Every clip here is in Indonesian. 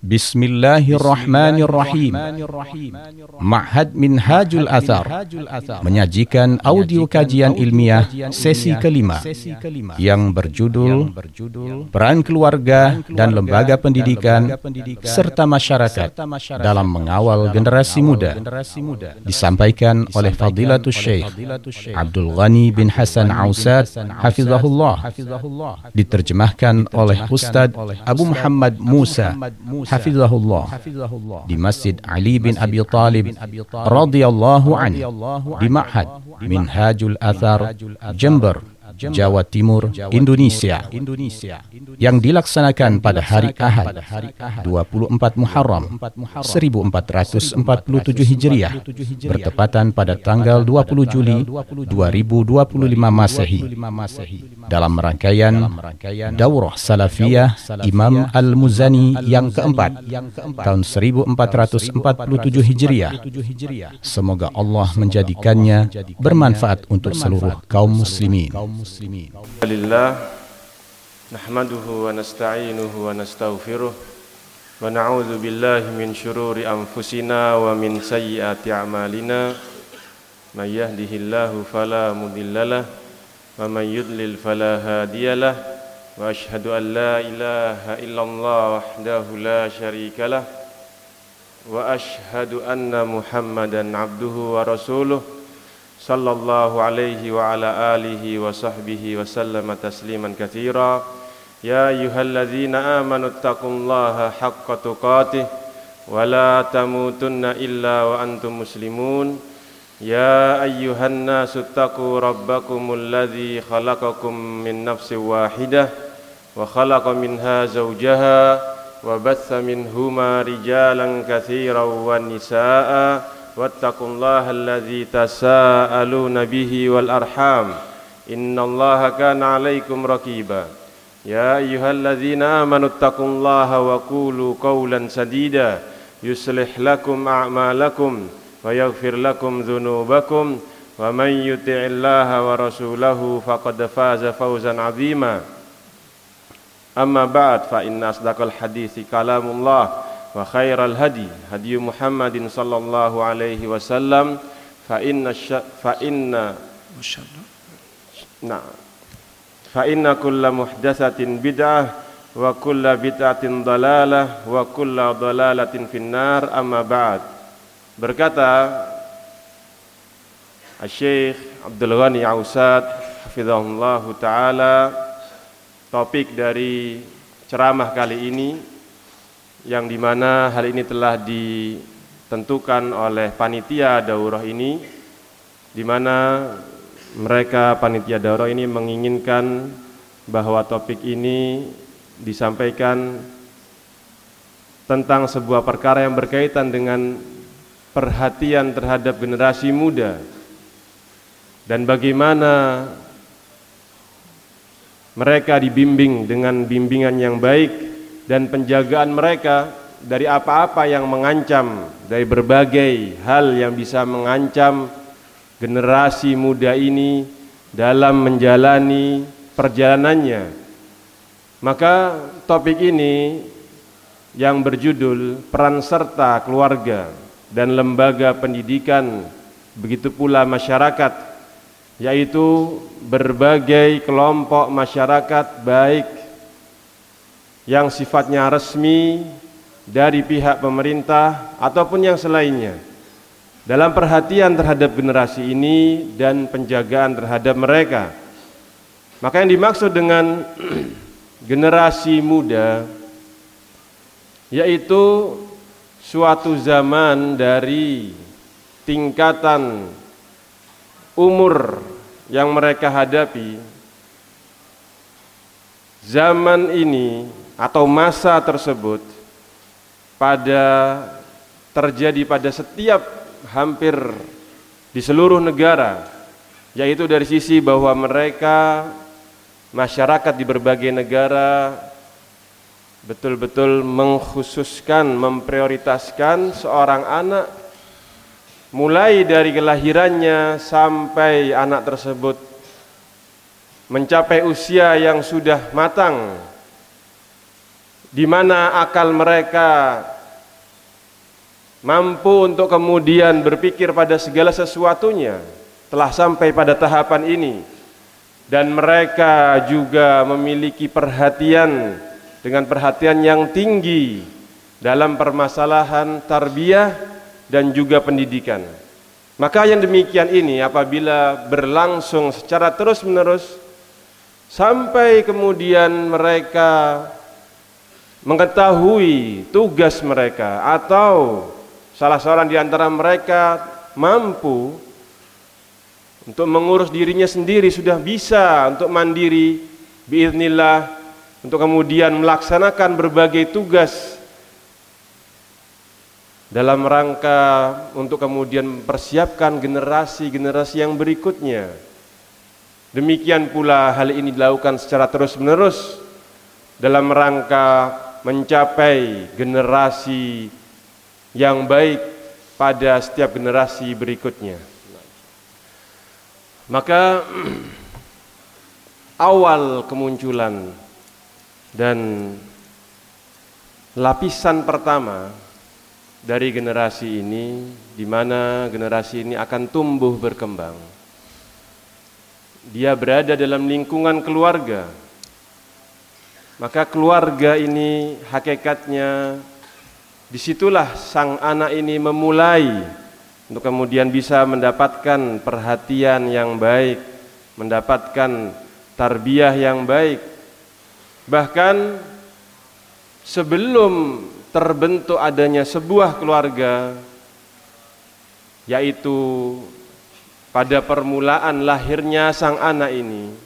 Bismillahirrahmanirrahim. Ma'had Minhajul Athar menyajikan audio kajian ilmiah sesi kelima yang berjudul Peran Keluarga dan Lembaga Pendidikan serta Masyarakat dalam Mengawal Generasi Muda, disampaikan oleh Fadilatul Syekh Abdul Ghani bin Hasan Ausad Hafizahullah, diterjemahkan oleh Ustadz Abu Muhammad Musa Hafizahullah di Masjid Ali bin Abi Thalib radhiyallahu anhu di Ma'had Minhajul Athar, Jember, Jawa Timur, Indonesia, yang dilaksanakan pada hari Ahad 24 Muharram 1447 Hijriah bertepatan pada tanggal 20 Juli 2025 Masehi, dalam rangkaian Daurah Salafiyah Imam Al-Muzani yang keempat tahun 1447 Hijriah. Semoga Allah menjadikannya bermanfaat untuk seluruh kaum muslimin. Alhamdulillah, nahmaduhu wa nasta'inuhu wa nastaghfiruh wa na'udzu billahi min syururi anfusina wa min sayyiati a'malina. May yahdihillahu fala mudhillalah wa may yudlil fala hadiyalah. Wa asyhadu an la ilaha illallah wahdahu la syarikalah wa asyhadu anna Muhammadan abduhu wa rasuluh sallallahu alaihi wa ala alihi wa sahbihi wa sallama tasliman katsira. Ya ayyuhalladzina amanu taqullaha haqqa tuqatih wa la tamutunna illa wa antum muslimun. Ya ayyuhan nasu taqu rabbakumul ladzi khalaqakum min nafsin wahidah wa khalaqa minha zawjaha wa batha minhuma rijalan katsiran wan nisaa'a wattaqullaha alladzi tasaaluna bihi wal arham innallaha kana 'alaikum raqiba. Ya ayyuhalladzina amanu taqullaha wa qulu qawlan sadida yuslih lakum a'malakum wa yaghfir lakum dhunubakum wa may yuti'illaha wa rasulahu faqad faza fawzan 'azima. Amma ba'd, fa inna asdaqal hadithi kalamullah wa khairal hadi hadi Muhammadin sallallahu alaihi wasallam fa inna kulla muhdatsatin bid'ah wa kulla bid'atin dalalah wa kulla dalalatin finnar. Amma ba'd. Berkata Syekh Abdul Ghani Ausad hafizahullahu taala, topik dari ceramah kali ini yang dimana hal ini telah ditentukan oleh panitia daurah ini, dimana mereka panitia daurah ini menginginkan bahwa topik ini disampaikan tentang sebuah perkara yang berkaitan dengan perhatian terhadap generasi muda dan bagaimana mereka dibimbing dengan bimbingan yang baik dan penjagaan mereka dari apa-apa yang mengancam, dari berbagai hal yang bisa mengancam generasi muda ini dalam menjalani perjalanannya. Maka topik ini yang berjudul Peran Serta Keluarga dan Lembaga Pendidikan, begitu pula masyarakat, yaitu berbagai kelompok masyarakat baik yang sifatnya resmi dari pihak pemerintah ataupun yang selainnya dalam perhatian terhadap generasi ini dan penjagaan terhadap mereka. Maka yang dimaksud dengan generasi muda yaitu suatu zaman dari tingkatan umur yang mereka hadapi. Zaman ini atau masa tersebut terjadi pada setiap hampir di seluruh negara, yaitu dari sisi bahwa mereka masyarakat di berbagai negara betul-betul mengkhususkan, memprioritaskan seorang anak mulai dari kelahirannya sampai anak tersebut mencapai usia yang sudah matang di mana akal mereka mampu untuk kemudian berpikir pada segala sesuatunya, telah sampai pada tahapan ini, dan mereka juga memiliki perhatian dengan perhatian yang tinggi dalam permasalahan tarbiyah dan juga pendidikan. Maka yang demikian ini apabila berlangsung secara terus-menerus sampai kemudian mereka mengetahui tugas mereka atau salah seorang di antara mereka mampu untuk mengurus dirinya sendiri, sudah bisa untuk mandiri biiznillah, untuk kemudian melaksanakan berbagai tugas dalam rangka untuk kemudian mempersiapkan generasi-generasi yang berikutnya. Demikian pula hal ini dilakukan secara terus-menerus dalam rangka mencapai generasi yang baik pada setiap generasi berikutnya. Maka awal kemunculan dan lapisan pertama dari generasi ini, di mana generasi ini akan tumbuh berkembang, dia berada dalam lingkungan keluarga. Maka keluarga ini hakikatnya disitulah sang anak ini memulai untuk kemudian bisa mendapatkan perhatian yang baik, mendapatkan tarbiyah yang baik. Bahkan sebelum terbentuk adanya sebuah keluarga, yaitu pada permulaan lahirnya sang anak ini,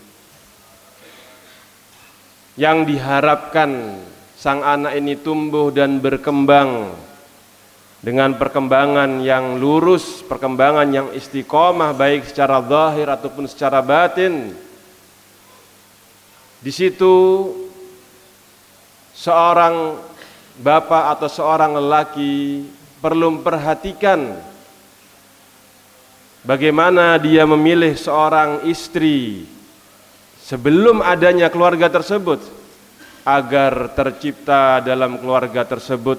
yang diharapkan sang anak ini tumbuh dan berkembang dengan perkembangan yang lurus, perkembangan yang istiqomah baik secara zahir ataupun secara batin. Di situ seorang bapak atau seorang lelaki perlu memperhatikan bagaimana dia memilih seorang istri sebelum adanya keluarga tersebut, agar tercipta dalam keluarga tersebut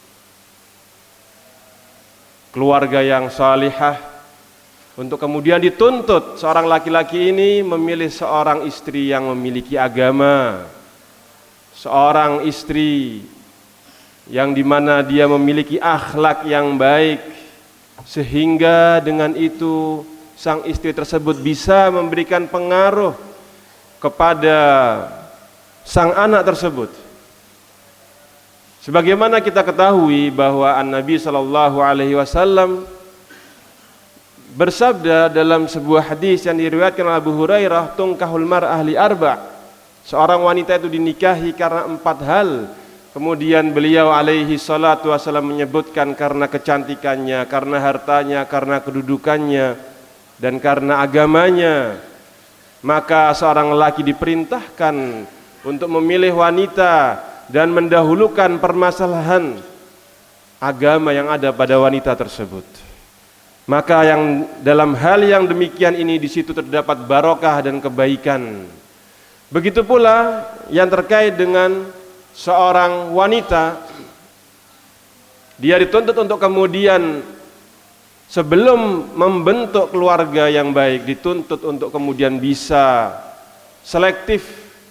keluarga yang salihah, untuk kemudian dituntut seorang laki-laki ini memilih seorang istri yang memiliki agama, seorang istri yang dimana dia memiliki akhlak yang baik, sehingga dengan itu sang istri tersebut bisa memberikan pengaruh kepada sang anak tersebut. Sebagaimana kita ketahui bahwa An-Nabi SAW bersabda dalam sebuah hadis yang diriwayatkan oleh Abu Hurairah, "Tunkahul mar'ah li arba'." Seorang wanita itu dinikahi karena 4 hal. Kemudian beliau alaihi salatu wasallam menyebutkan karena kecantikannya, karena hartanya, karena kedudukannya, dan karena agamanya. Maka seorang lelaki diperintahkan untuk memilih wanita dan mendahulukan permasalahan agama yang ada pada wanita tersebut. Maka yang dalam hal yang demikian ini, di situ terdapat barokah dan kebaikan. Begitu pula yang terkait dengan seorang wanita, dia dituntut untuk kemudian sebelum membentuk keluarga yang baik, dituntut untuk kemudian bisa selektif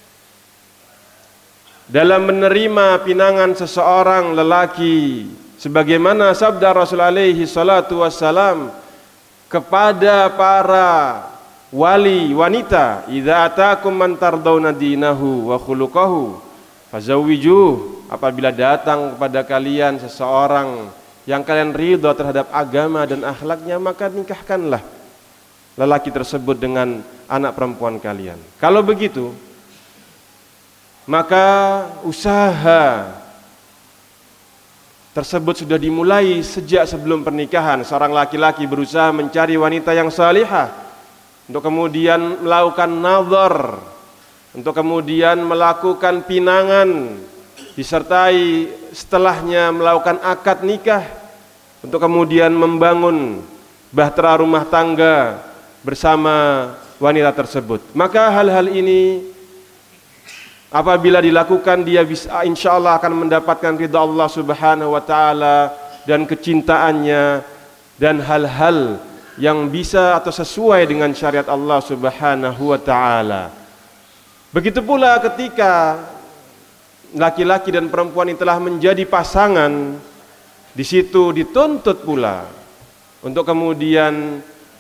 dalam menerima pinangan seseorang lelaki, sebagaimana sabda Rasul alaihi salatu wassalam kepada para wali wanita, "Idza atakum man tardawna dinahu wa khuluquhu fazawwijuh." Apabila datang kepada kalian seseorang yang kalian ridha terhadap agama dan akhlaknya, maka nikahkanlah lelaki tersebut dengan anak perempuan kalian. Kalau begitu, maka usaha tersebut sudah dimulai sejak sebelum pernikahan. Seorang laki-laki berusaha mencari wanita yang salihah, untuk kemudian melakukan nazar, untuk kemudian melakukan pinangan, disertai setelahnya melakukan akad nikah, untuk kemudian membangun bahtera rumah tangga bersama wanita tersebut. Maka hal-hal ini Apabila dilakukan, dia bisa insyaallah akan mendapatkan ridha Allah Subhanahu wa taala dan kecintaannya dan hal-hal yang bisa atau sesuai dengan syariat Allah Subhanahu wa taala. Begitu pula ketika laki-laki dan perempuan ini telah menjadi pasangan, di situ dituntut pula untuk kemudian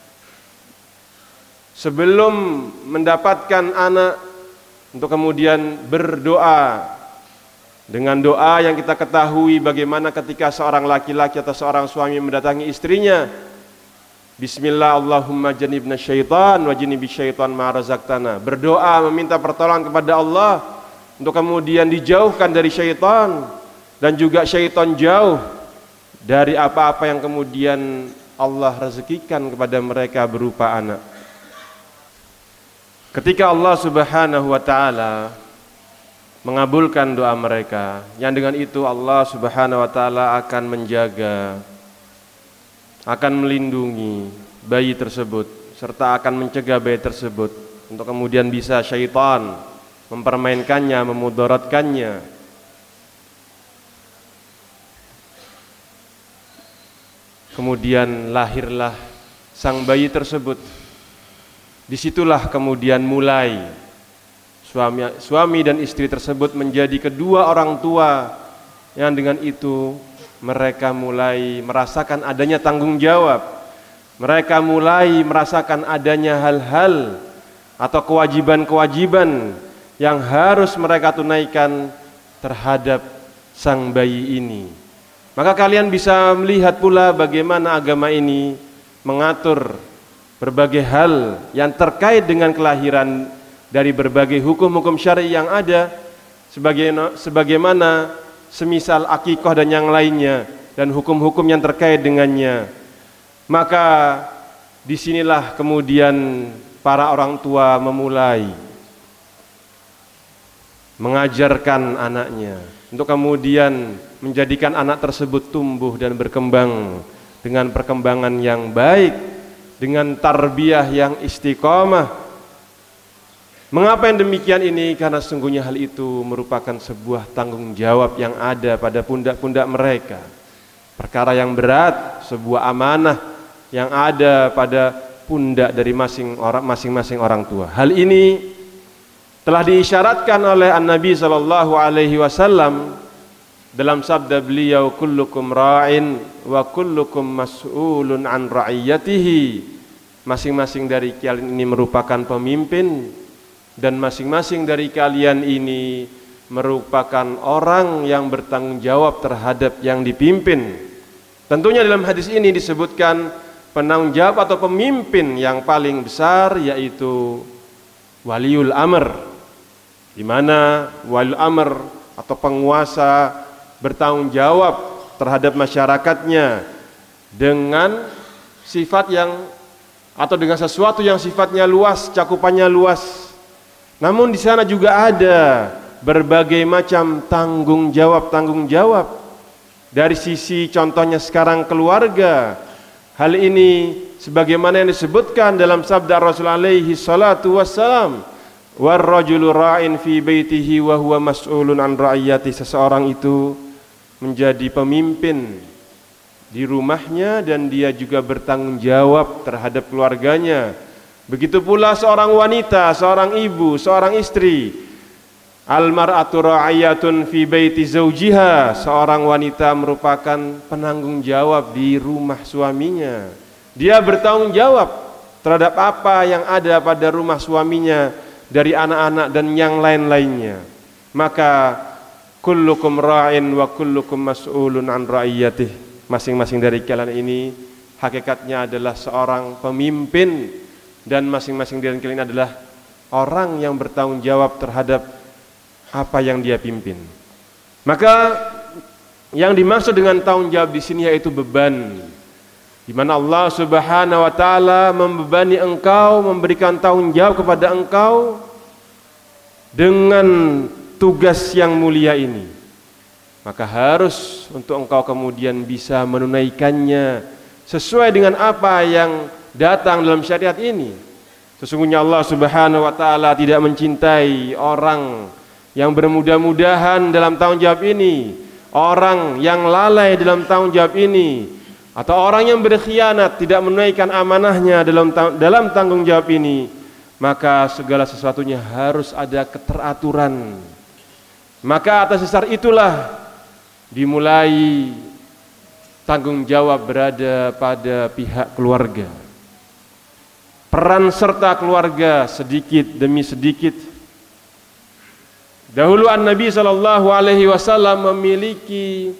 sebelum mendapatkan anak, untuk kemudian berdoa dengan doa yang kita ketahui bagaimana ketika seorang laki-laki atau seorang suami mendatangi istrinya, Bismillah Allahumma janibna syaitan wa janibi syaitan ma razaqtana, berdoa meminta pertolongan kepada Allah untuk kemudian dijauhkan dari syaitan dan juga syaitan jauh dari apa-apa yang kemudian Allah rezekikan kepada mereka berupa anak. Ketika Allah Subhanahu wa taala mengabulkan doa mereka, yang dengan itu Allah Subhanahu wa taala akan menjaga, akan melindungi bayi tersebut serta akan mencegah bayi tersebut untuk kemudian bisa syaitan mempermainkannya, memudaratkannya. Kemudian lahirlah sang bayi tersebut. Disitulah kemudian mulai suami dan istri tersebut menjadi kedua orang tua yang dengan itu mereka mulai merasakan adanya tanggung jawab. Mereka mulai merasakan adanya hal-hal atau kewajiban-kewajiban yang harus mereka tunaikan terhadap sang bayi ini. Maka kalian bisa melihat pula bagaimana agama ini mengatur berbagai hal yang terkait dengan kelahiran dari berbagai hukum-hukum syar'i yang ada, sebagaimana semisal akikah dan yang lainnya dan hukum-hukum yang terkait dengannya. Maka disinilah kemudian para orang tua memulai mengajarkan anaknya untuk kemudian menjadikan anak tersebut tumbuh dan berkembang dengan perkembangan yang baik, dengan tarbiyah yang istiqamah. Mengapa yang demikian ini? Karena sesungguhnya hal itu merupakan sebuah tanggung jawab yang ada pada pundak-pundak mereka. Perkara yang berat, sebuah amanah yang ada pada pundak dari masing-masing orang tua. Hal ini telah diisyaratkan oleh An-Nabi sallallahu alaihi wasallam dalam sabda beliau, kullukum ra'in wa kullukum mas'ulun an ra'iyatihi. Masing-masing dari kalian ini merupakan pemimpin dan masing-masing dari kalian ini merupakan orang yang bertanggung jawab terhadap yang dipimpin. Tentunya dalam hadis ini disebutkan penanggung jawab atau pemimpin yang paling besar yaitu waliul amr, di mana waliul amr atau penguasa bertanggung jawab terhadap masyarakatnya dengan sifat yang atau dengan sesuatu yang sifatnya luas, cakupannya luas. Namun di sana juga ada berbagai macam tanggung jawab dari sisi contohnya sekarang keluarga. Hal ini sebagaimana yang disebutkan dalam sabda Rasul alaihi salatu wassalam, war rajulu ra'in fi baitihi wa huwa mas'ulun an ra'iyati. Seseorang itu menjadi pemimpin di rumahnya dan dia juga bertanggung jawab terhadap keluarganya. Begitu pula seorang wanita, seorang ibu, seorang istri. Al-mar'atu ra'iyatun fi baiti zawjiha. Seorang wanita merupakan penanggung jawab di rumah suaminya. Dia bertanggung jawab terhadap apa yang ada pada rumah suaminya dari anak-anak dan yang lain-lainnya. Maka kullukum ra'in wa kullukum mas'ulun an ra'iyatih. Masing-masing dari kalian ini hakikatnya adalah seorang pemimpin dan masing-masing dari kalian adalah orang yang bertanggung jawab terhadap apa yang dia pimpin. Maka yang dimaksud dengan tanggung jawab di sini yaitu beban, di mana Allah Subhanahu wa taala membebani engkau, memberikan tanggung jawab kepada engkau dengan tugas yang mulia ini. Maka harus untuk engkau kemudian bisa menunaikannya sesuai dengan apa yang datang dalam syariat ini. Sesungguhnya Allah Subhanahu wa taala tidak mencintai orang yang bermudah-mudahan dalam tanggung jawab ini, orang yang lalai dalam tanggung jawab ini, atau orang yang berkhianat tidak menunaikan amanahnya dalam tanggung jawab ini, maka segala sesuatunya harus ada keteraturan. Maka atas dasar itulah dimulai tanggung jawab berada pada pihak keluarga. Peran serta keluarga sedikit demi sedikit. Dahulu Nabi SAW memiliki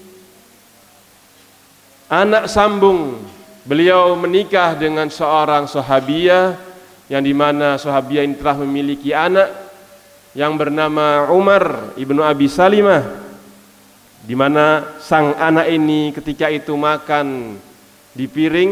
anak sambung. Beliau menikah dengan seorang sahabiyah, yang dimana sahabiyah ini telah memiliki anak yang bernama Umar ibnu Abi Salimah, di mana sang anak ini ketika itu makan di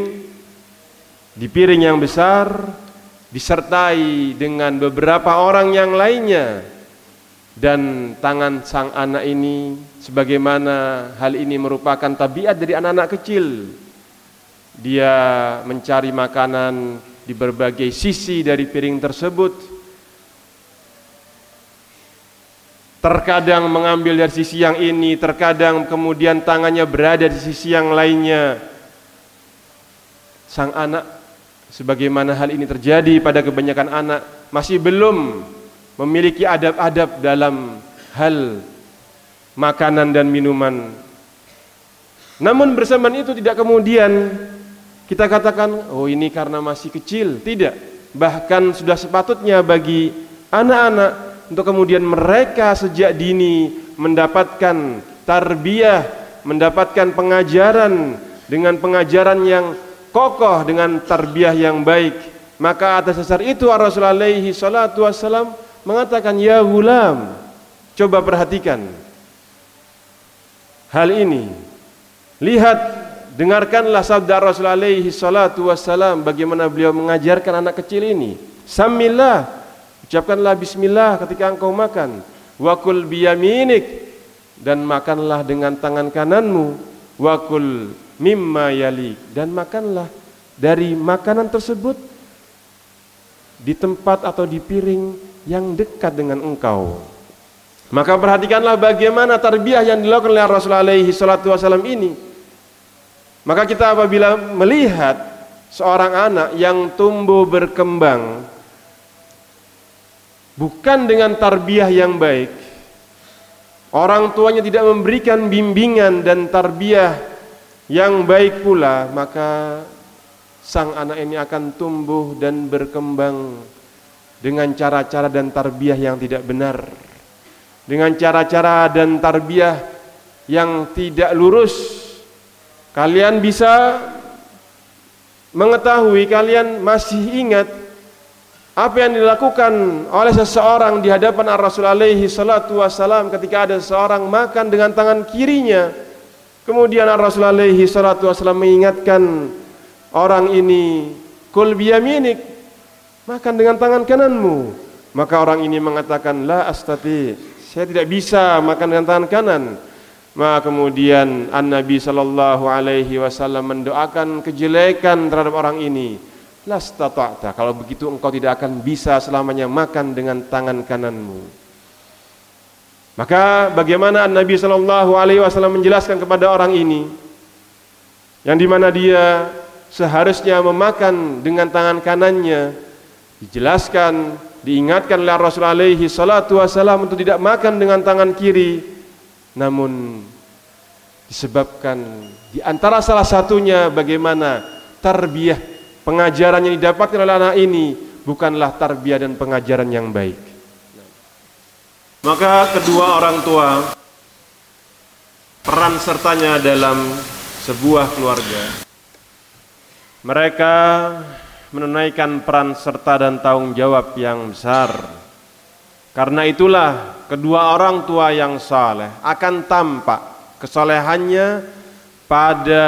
piring yang besar, disertai dengan beberapa orang yang lainnya. Dan tangan sang anak ini, sebagaimana hal ini merupakan tabiat dari anak-anak kecil, dia mencari makanan di berbagai sisi dari piring tersebut. Terkadang mengambil dari sisi yang ini, terkadang kemudian tangannya berada di sisi yang lainnya. Sang anak, sebagaimana hal ini terjadi pada kebanyakan anak, masih belum memiliki adab-adab dalam hal makanan dan minuman. Namun bersamaan itu tidak kemudian kita katakan, oh ini karena masih kecil. Tidak. Bahkan sudah sepatutnya bagi anak-anak untuk kemudian mereka sejak dini mendapatkan tarbiyah, mendapatkan pengajaran dengan pengajaran yang kokoh, dengan tarbiyah yang baik. Maka atas dasar itu Rasulullah alaihi salatu wassalam mengatakan, ya gulam, coba perhatikan hal ini. Lihat, dengarkanlah sabda Rasulullah alaihi salatu wassalam, bagaimana beliau mengajarkan anak kecil ini. Samillah, ucapkanlah bismillah ketika engkau makan. Wakul biyaminik, dan makanlah dengan tangan kananmu. Wakul mimma yalik, dan makanlah dari makanan tersebut di tempat atau di piring yang dekat dengan engkau. Maka perhatikanlah bagaimana tarbiyah yang dilakukan oleh Rasulullah alaihi salatu wasallam ini. Maka kita apabila melihat seorang anak yang tumbuh berkembang bukan dengan tarbiyah yang baik, orang tuanya tidak memberikan bimbingan dan tarbiyah yang baik pula, maka sang anak ini akan tumbuh dan berkembang dengan cara-cara dan tarbiyah yang tidak benar, dengan cara-cara dan tarbiyah yang tidak lurus. Kalian bisa mengetahui, kalian masih ingat apa yang dilakukan oleh seseorang di hadapan Rasulullah alaihi salatu wassalam ketika ada seseorang makan dengan tangan kirinya. Kemudian Rasulullah alaihi salatu wassalam mengingatkan orang ini, kul biyaminik, makan dengan tangan kananmu. Maka orang ini mengatakan, la astati, saya tidak bisa makan dengan tangan kanan. Maka kemudian An-Nabi sallallahu alaihi wasallam mendoakan kejelekan terhadap orang ini. La stata'ta, kalau begitu engkau tidak akan bisa selamanya makan dengan tangan kananmu. Maka bagaimana An-Nabi sallallahu alaihi wasallam menjelaskan kepada orang ini, yang dimana dia seharusnya memakan dengan tangan kanannya, dijelaskan, diingatkan oleh Rasulullah alaihi salatu wasallam untuk tidak makan dengan tangan kiri. Namun disebabkan di antara salah satunya bagaimana tarbiyah, pengajaran yang didapatkan oleh anak ini bukanlah tarbiyah dan pengajaran yang baik. Maka kedua orang tua peran sertanya dalam sebuah keluarga, mereka menunaikan peran serta dan tanggung jawab yang besar. Karena itulah kedua orang tua yang saleh akan tampak kesolehannya pada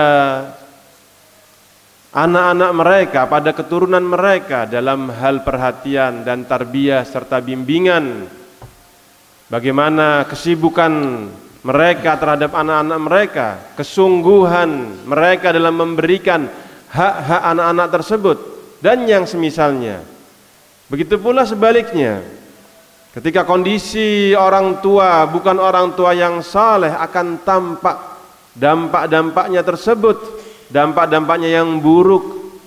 anak-anak mereka, pada keturunan mereka dalam hal perhatian dan tarbiyah serta bimbingan. Bagaimana kesibukan mereka terhadap anak-anak mereka, kesungguhan mereka dalam memberikan hak-hak anak-anak tersebut dan yang semisalnya. Begitu pula sebaliknya, Ketika kondisi orang tua bukan orang tua yang saleh, akan tampak dampak-dampaknya tersebut, dampak-dampaknya yang buruk.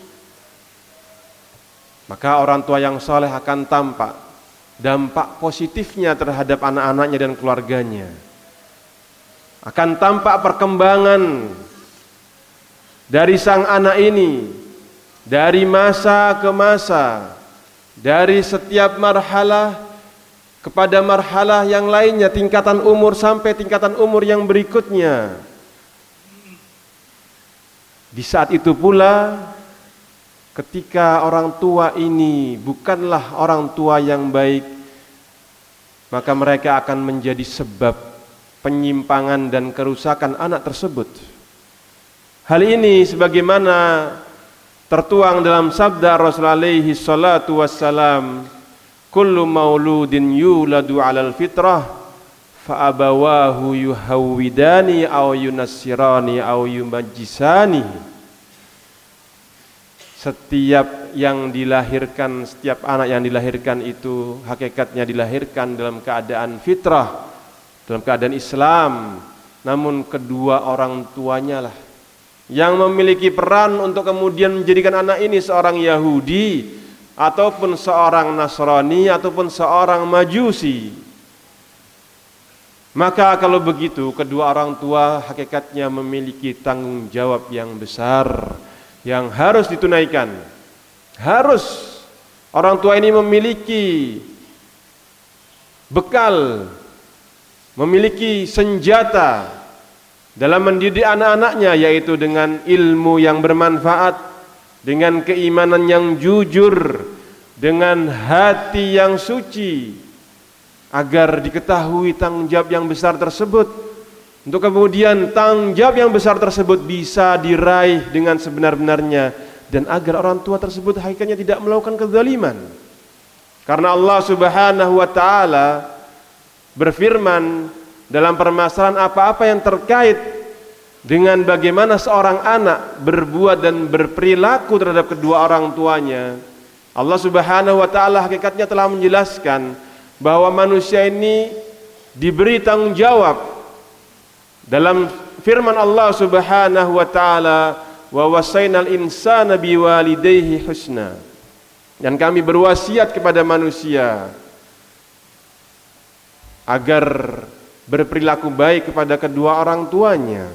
Maka orang tua yang saleh akan tampak dampak positifnya terhadap anak-anaknya dan keluarganya. Akan tampak perkembangan dari sang anak ini, dari masa ke masa, dari setiap marhalah kepada marhalah yang lainnya, tingkatan umur sampai tingkatan umur yang berikutnya. Di saat itu pula, ketika orang tua ini bukanlah orang tua yang baik, maka mereka akan menjadi sebab penyimpangan dan kerusakan anak tersebut. Hal ini sebagaimana tertuang dalam sabda Rasulullah alaihi salatu wassalam, kullu mauludin yuladu alal fitrah fa abawahu yuhawwidani aw yunassirani aw yumajjisani. Setiap anak yang dilahirkan itu hakikatnya dilahirkan dalam keadaan fitrah, dalam keadaan Islam, namun kedua orang tuanya lah yang memiliki peran untuk kemudian menjadikan anak ini seorang Yahudi ataupun seorang Nasrani ataupun seorang Majusi. Maka kalau begitu, kedua orang tua hakikatnya memiliki tanggung jawab yang besar yang harus ditunaikan. Harus orang tua ini memiliki bekal, memiliki senjata dalam mendidik anak-anaknya, yaitu dengan ilmu yang bermanfaat, dengan keimanan yang jujur, dengan hati yang suci, agar diketahui tanggung jawab yang besar tersebut, untuk kemudian tanggung jawab yang besar tersebut bisa diraih dengan sebenar-benarnya, dan agar orang tua tersebut hakikatnya tidak melakukan kezaliman. Karena Allah Subhanahu wa taala berfirman dalam permasalahan apa-apa yang terkait dengan bagaimana seorang anak berbuat dan berperilaku terhadap kedua orang tuanya. Allah Subhanahu wa taala hakikatnya telah menjelaskan bahwa manusia ini diberi tanggung jawab dalam firman Allah Subhanahu wa taala, wa wasainal insana biwalidayhi husna. Dan kami berwasiat kepada manusia agar berperilaku baik kepada kedua orang tuanya.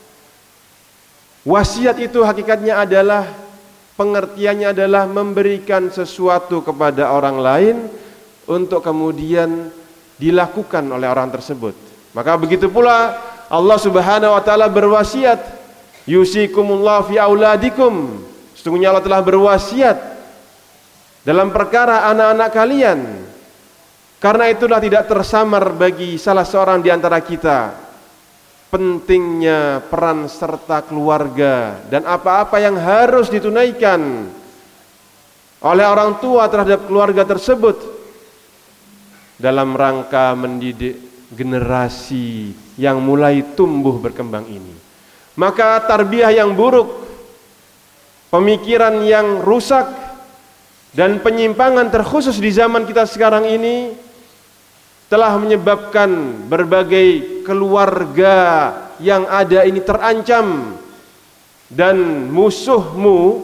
Wasiat itu hakikatnya adalah, pengertiannya adalah memberikan sesuatu kepada orang lain untuk kemudian dilakukan oleh orang tersebut. Maka begitu pula Allah Subhanahu wa taala berwasiat, yusikumullahu fi auladikum. Sesungguhnya Allah telah berwasiat dalam perkara anak-anak kalian. Karena itulah tidak tersamar bagi salah seorang di antara kita pentingnya peran serta keluarga dan apa-apa yang harus ditunaikan oleh orang tua terhadap keluarga tersebut dalam rangka mendidik generasi yang mulai tumbuh berkembang ini. Maka tarbiyah yang buruk, pemikiran yang rusak, dan penyimpangan terkhusus di zaman kita sekarang ini telah menyebabkan berbagai keluarga yang ada ini terancam, dan musuhmu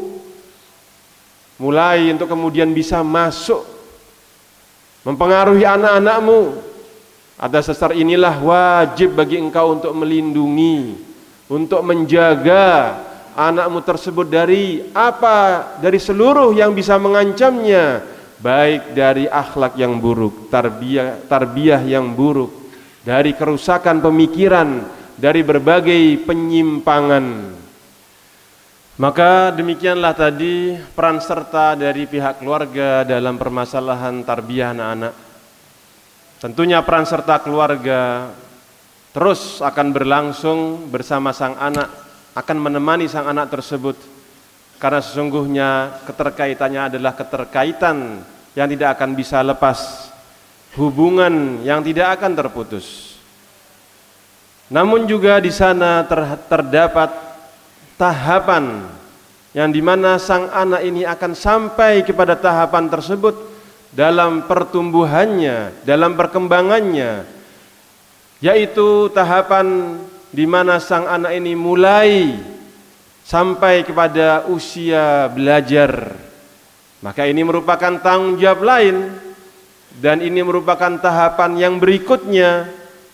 mulai untuk kemudian bisa masuk mempengaruhi anak-anakmu. Atas dasar inilah wajib bagi engkau untuk melindungi, untuk menjaga anakmu tersebut dari seluruh yang bisa mengancamnya, baik dari akhlak yang buruk, tarbiyah yang buruk, dari kerusakan pemikiran, dari berbagai penyimpangan. Maka demikianlah tadi peran serta dari pihak keluarga dalam permasalahan tarbiyah anak-anak. Tentunya peran serta keluarga terus akan berlangsung bersama sang anak, akan menemani sang anak tersebut, karena sesungguhnya keterkaitannya adalah keterkaitan yang tidak akan bisa lepas, hubungan yang tidak akan terputus. Namun juga di sana terdapat tahapan yang dimana sang anak ini akan sampai kepada tahapan tersebut dalam pertumbuhannya, dalam perkembangannya, yaitu tahapan di mana sang anak ini mulai sampai kepada usia belajar. Maka ini merupakan tanggung jawab lain, dan ini merupakan tahapan yang berikutnya.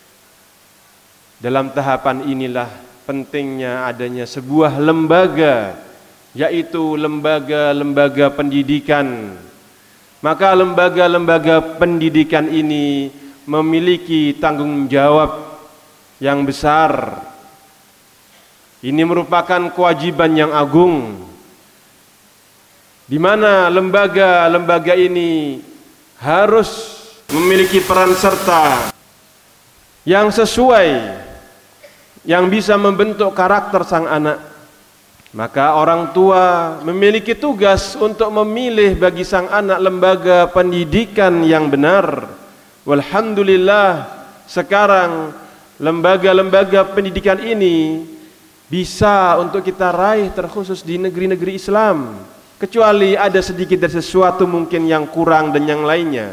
Dalam tahapan inilah pentingnya adanya sebuah lembaga, yaitu lembaga-lembaga pendidikan. Maka lembaga-lembaga pendidikan ini memiliki tanggung jawab yang besar. Ini merupakan kewajiban yang agung, di mana lembaga-lembaga ini harus memiliki peran serta yang sesuai, yang bisa membentuk karakter sang anak. Maka orang tua memiliki tugas untuk memilih bagi sang anak lembaga pendidikan yang benar. Walhamdulillah, sekarang lembaga-lembaga pendidikan ini bisa untuk kita raih, terkhusus di negeri-negeri Islam, kecuali ada sedikit dari sesuatu mungkin yang kurang dan yang lainnya.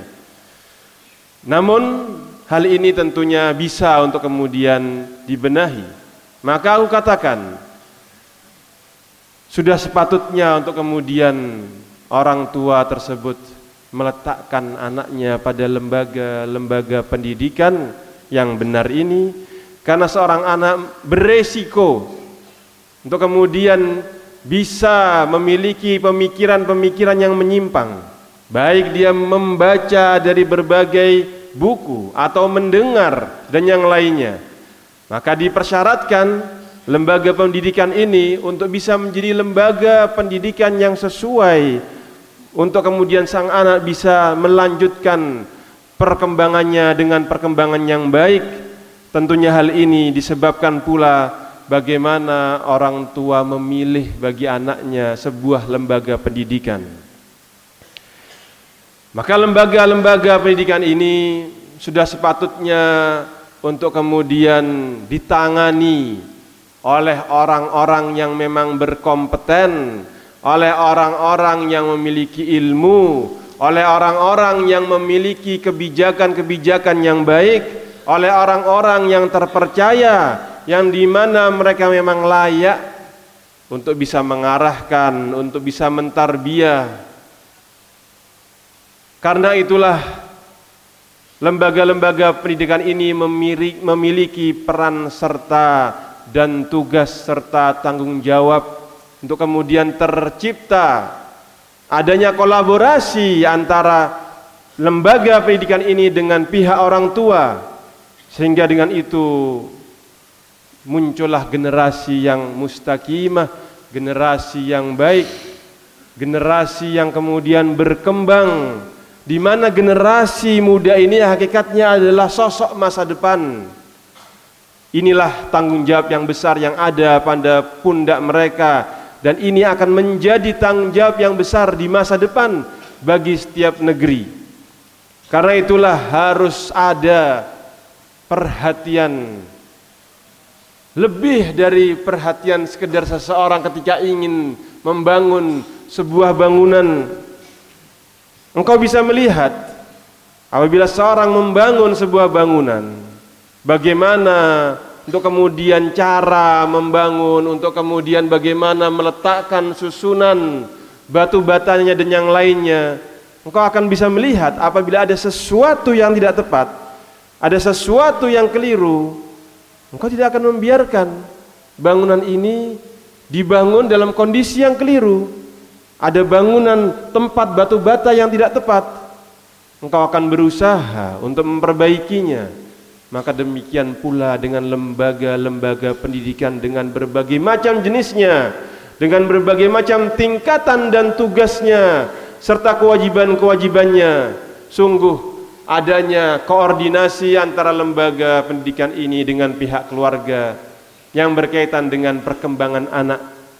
Namun hal ini tentunya bisa untuk kemudian dibenahi. Maka aku katakan, sudah sepatutnya untuk kemudian orang tua tersebut meletakkan anaknya pada lembaga-lembaga pendidikan yang benar ini, karena seorang anak beresiko untuk kemudian bisa memiliki pemikiran-pemikiran yang menyimpang, baik dia membaca dari berbagai buku atau mendengar dan yang lainnya. Maka dipersyaratkan lembaga pendidikan ini untuk bisa menjadi lembaga pendidikan yang sesuai, untuk kemudian sang anak bisa melanjutkan perkembangannya dengan perkembangan yang baik. Tentunya hal ini disebabkan pula bagaimana orang tua memilih bagi anaknya sebuah lembaga pendidikan. Maka lembaga-lembaga pendidikan ini sudah sepatutnya untuk kemudian ditangani oleh orang-orang yang memang berkompeten, oleh orang-orang yang memiliki ilmu, oleh orang-orang yang memiliki kebijakan-kebijakan yang baik, oleh orang-orang yang terpercaya, yang dimana mereka memang layak untuk bisa mengarahkan, untuk bisa mentarbiyah. Karena itulah lembaga-lembaga pendidikan ini memiliki peran serta dan tugas serta tanggung jawab untuk kemudian tercipta adanya kolaborasi antara lembaga pendidikan ini dengan pihak orang tua, sehingga dengan itu muncullah generasi yang mustaqimah, generasi yang baik, generasi yang kemudian berkembang, di mana generasi muda ini hakikatnya adalah sosok masa depan. Inilah tanggung jawab yang besar yang ada pada pundak mereka, dan ini akan menjadi tanggung jawab yang besar di masa depan bagi setiap negeri. Karena itulah harus ada perhatian, lebih dari perhatian sekedar seseorang ketika ingin membangun sebuah bangunan. Engkau bisa melihat apabila seorang membangun sebuah bangunan, bagaimana untuk kemudian cara membangun, untuk kemudian bagaimana meletakkan susunan batu batanya dan yang lainnya. Engkau akan bisa melihat apabila ada sesuatu yang tidak tepat, ada sesuatu yang keliru, engkau tidak akan membiarkan bangunan ini dibangun dalam kondisi yang keliru. Ada bangunan tempat batu bata yang tidak tepat, engkau akan berusaha untuk memperbaikinya. Maka demikian pula dengan lembaga-lembaga pendidikan dengan berbagai macam jenisnya, dengan berbagai macam tingkatan dan tugasnya serta kewajiban-kewajibannya. Sungguh adanya koordinasi antara lembaga pendidikan ini dengan pihak keluarga yang berkaitan dengan perkembangan anak,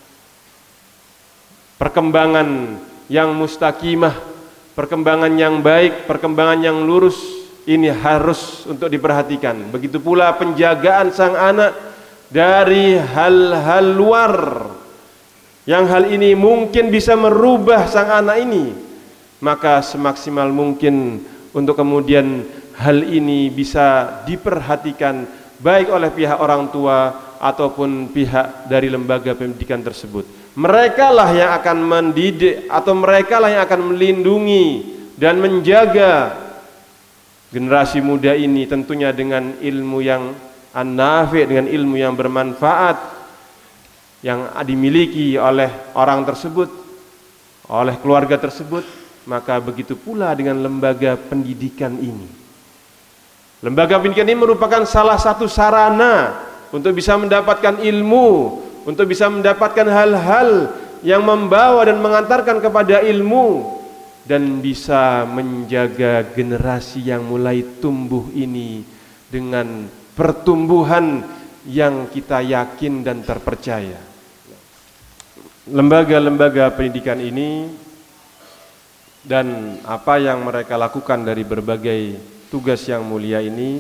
perkembangan yang mustaqimah, perkembangan yang baik, perkembangan yang lurus. Ini harus untuk diperhatikan. Begitu pula penjagaan sang anak dari hal-hal luar, yang hal ini mungkin bisa merubah sang anak ini maka semaksimal mungkin untuk kemudian hal ini bisa diperhatikan baik oleh pihak orang tua ataupun pihak dari lembaga pendidikan tersebut. Mereka lah yang akan mendidik atau mereka lah yang akan melindungi dan menjaga generasi muda ini, tentunya dengan ilmu yang an-nafi', dengan ilmu yang bermanfaat yang dimiliki oleh orang tersebut, oleh keluarga tersebut. Maka begitu pula dengan lembaga pendidikan ini. Lembaga pendidikan ini merupakan salah satu sarana untuk bisa mendapatkan ilmu, untuk bisa mendapatkan hal-hal yang membawa dan mengantarkan kepada ilmu, dan bisa menjaga generasi yang mulai tumbuh ini dengan pertumbuhan yang kita yakin dan terpercaya. Lembaga-lembaga pendidikan ini dan apa yang mereka lakukan dari berbagai tugas yang mulia ini,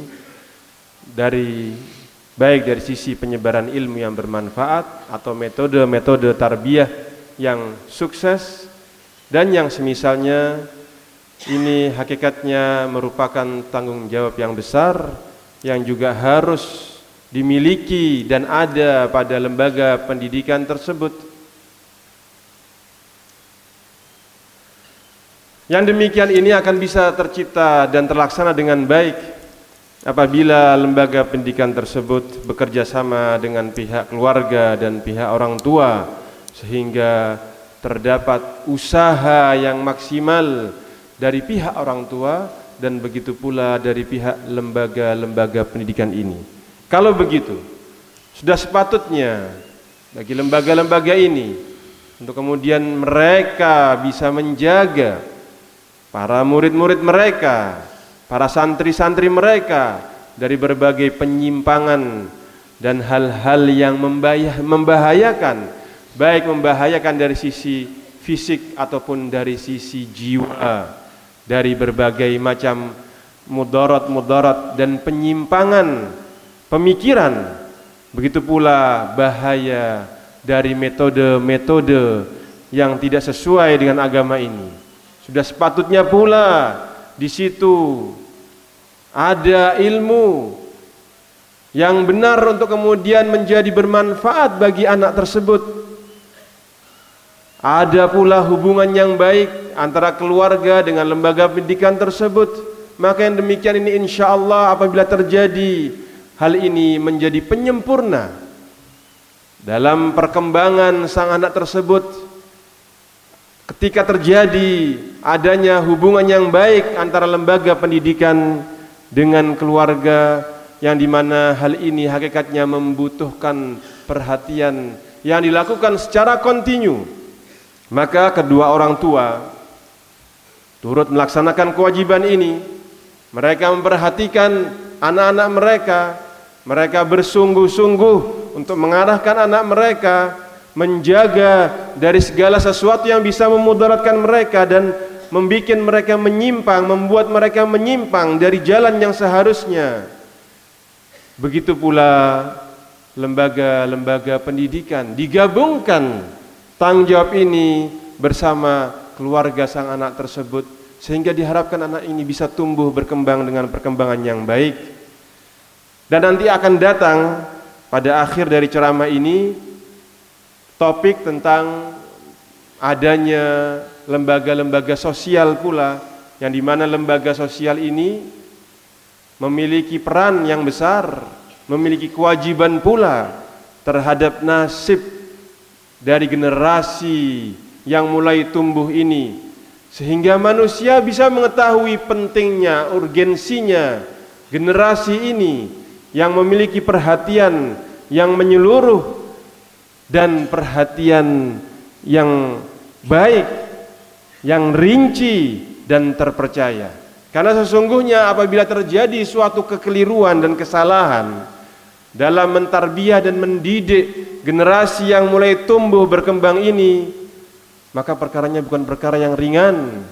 baik dari sisi penyebaran ilmu yang bermanfaat atau metode-metode tarbiyah yang sukses dan yang semisalnya, ini hakikatnya merupakan tanggung jawab yang besar yang juga harus dimiliki dan ada pada lembaga pendidikan tersebut. Yang demikian ini akan bisa tercipta dan terlaksana dengan baik apabila lembaga pendidikan tersebut bekerja sama dengan pihak keluarga dan pihak orang tua, sehingga terdapat usaha yang maksimal dari pihak orang tua dan begitu pula dari pihak lembaga-lembaga pendidikan ini. Kalau begitu, sudah sepatutnya bagi lembaga-lembaga ini untuk kemudian mereka bisa menjaga para murid-murid mereka, para santri-santri mereka dari berbagai penyimpangan dan hal-hal yang membahayakan, baik membahayakan dari sisi fisik ataupun dari sisi jiwa, dari berbagai macam mudarat-mudarat dan penyimpangan pemikiran. Begitu pula bahaya dari metode-metode yang tidak sesuai dengan agama ini. Sudah sepatutnya pula di situ ada ilmu yang benar untuk kemudian menjadi bermanfaat bagi anak tersebut. Ada pula hubungan yang baik antara keluarga dengan lembaga pendidikan tersebut. Maka yang demikian ini insya Allah apabila terjadi hal ini menjadi penyempurna dalam perkembangan sang anak tersebut. Ketika terjadi adanya hubungan yang baik antara lembaga pendidikan dengan keluarga, yang dimana hal ini hakikatnya membutuhkan perhatian yang dilakukan secara kontinu, maka kedua orang tua turut melaksanakan kewajiban ini. Mereka memperhatikan anak-anak mereka, mereka bersungguh-sungguh untuk mengarahkan anak mereka, menjaga dari segala sesuatu yang bisa memudaratkan mereka dan membuat mereka menyimpang, membuat mereka menyimpang dari jalan yang seharusnya. Begitu pula lembaga-lembaga pendidikan digabungkan tanggung jawab ini bersama keluarga sang anak tersebut, sehingga diharapkan anak ini bisa tumbuh berkembang dengan perkembangan yang baik. Dan nanti akan datang pada akhir dari ceramah ini topik tentang adanya lembaga-lembaga sosial pula, yang dimana lembaga sosial ini memiliki peran yang besar, memiliki kewajiban pula terhadap nasib dari generasi yang mulai tumbuh ini, sehingga manusia bisa mengetahui pentingnya, urgensinya generasi ini yang memiliki perhatian yang menyeluruh dan perhatian yang baik, yang rinci dan terpercaya. Karena sesungguhnya apabila terjadi suatu kekeliruan dan kesalahan dalam mentarbiyah dan mendidik generasi yang mulai tumbuh berkembang ini, maka perkaranya bukan perkara yang ringan.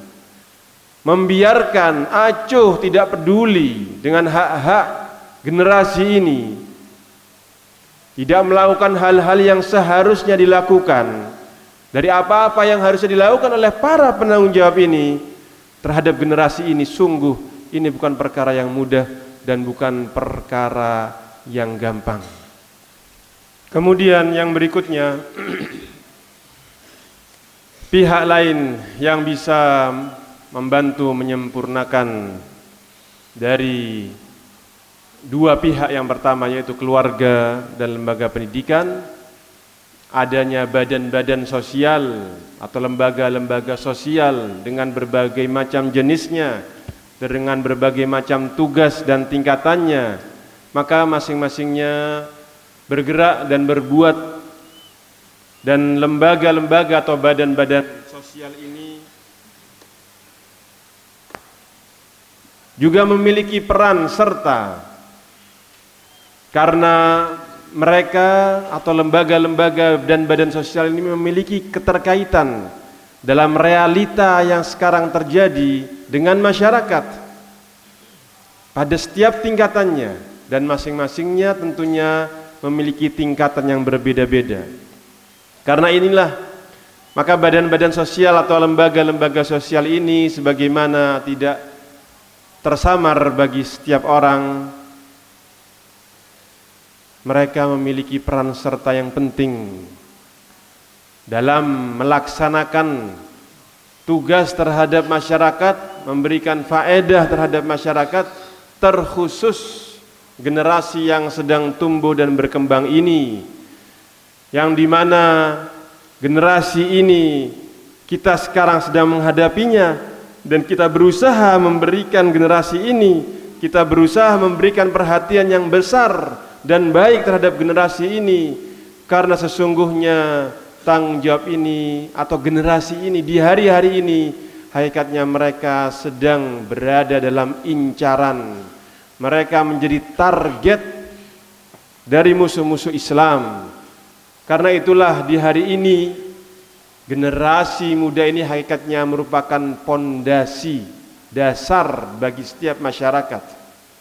Membiarkan, acuh, tidak peduli dengan hak-hak generasi ini, tidak melakukan hal-hal yang seharusnya dilakukan dari apa-apa yang harusnya dilakukan oleh para penanggung jawab ini, terhadap generasi ini, sungguh ini bukan perkara yang mudah dan bukan perkara yang gampang. Kemudian yang berikutnya, pihak lain yang bisa membantu menyempurnakan dari dua pihak yang pertama, yaitu keluarga dan lembaga pendidikan, adanya badan-badan sosial atau lembaga-lembaga sosial dengan berbagai macam jenisnya, dengan berbagai macam tugas dan tingkatannya, maka masing-masingnya bergerak dan berbuat, dan lembaga-lembaga atau badan-badan sosial ini juga memiliki peran serta, karena mereka atau lembaga-lembaga dan badan sosial ini memiliki keterkaitan dalam realita yang sekarang terjadi dengan masyarakat pada setiap tingkatannya, dan masing-masingnya tentunya memiliki tingkatan yang berbeda-beda. Karena inilah maka badan-badan sosial atau lembaga-lembaga sosial ini sebagaimana tidak tersamar bagi setiap orang, mereka memiliki peran serta yang penting dalam melaksanakan tugas terhadap masyarakat, memberikan faedah terhadap masyarakat, terkhusus generasi yang sedang tumbuh dan berkembang ini, yang dimana generasi ini kita sekarang sedang menghadapinya, dan kita berusaha memberikan generasi ini, kita berusaha memberikan perhatian yang besar dan baik terhadap generasi ini, karena sesungguhnya tanggung jawab ini atau generasi ini di hari-hari ini hakikatnya mereka sedang berada dalam incaran, mereka menjadi target dari musuh-musuh Islam. Karena itulah di hari ini generasi muda ini hakikatnya merupakan pondasi dasar bagi setiap masyarakat.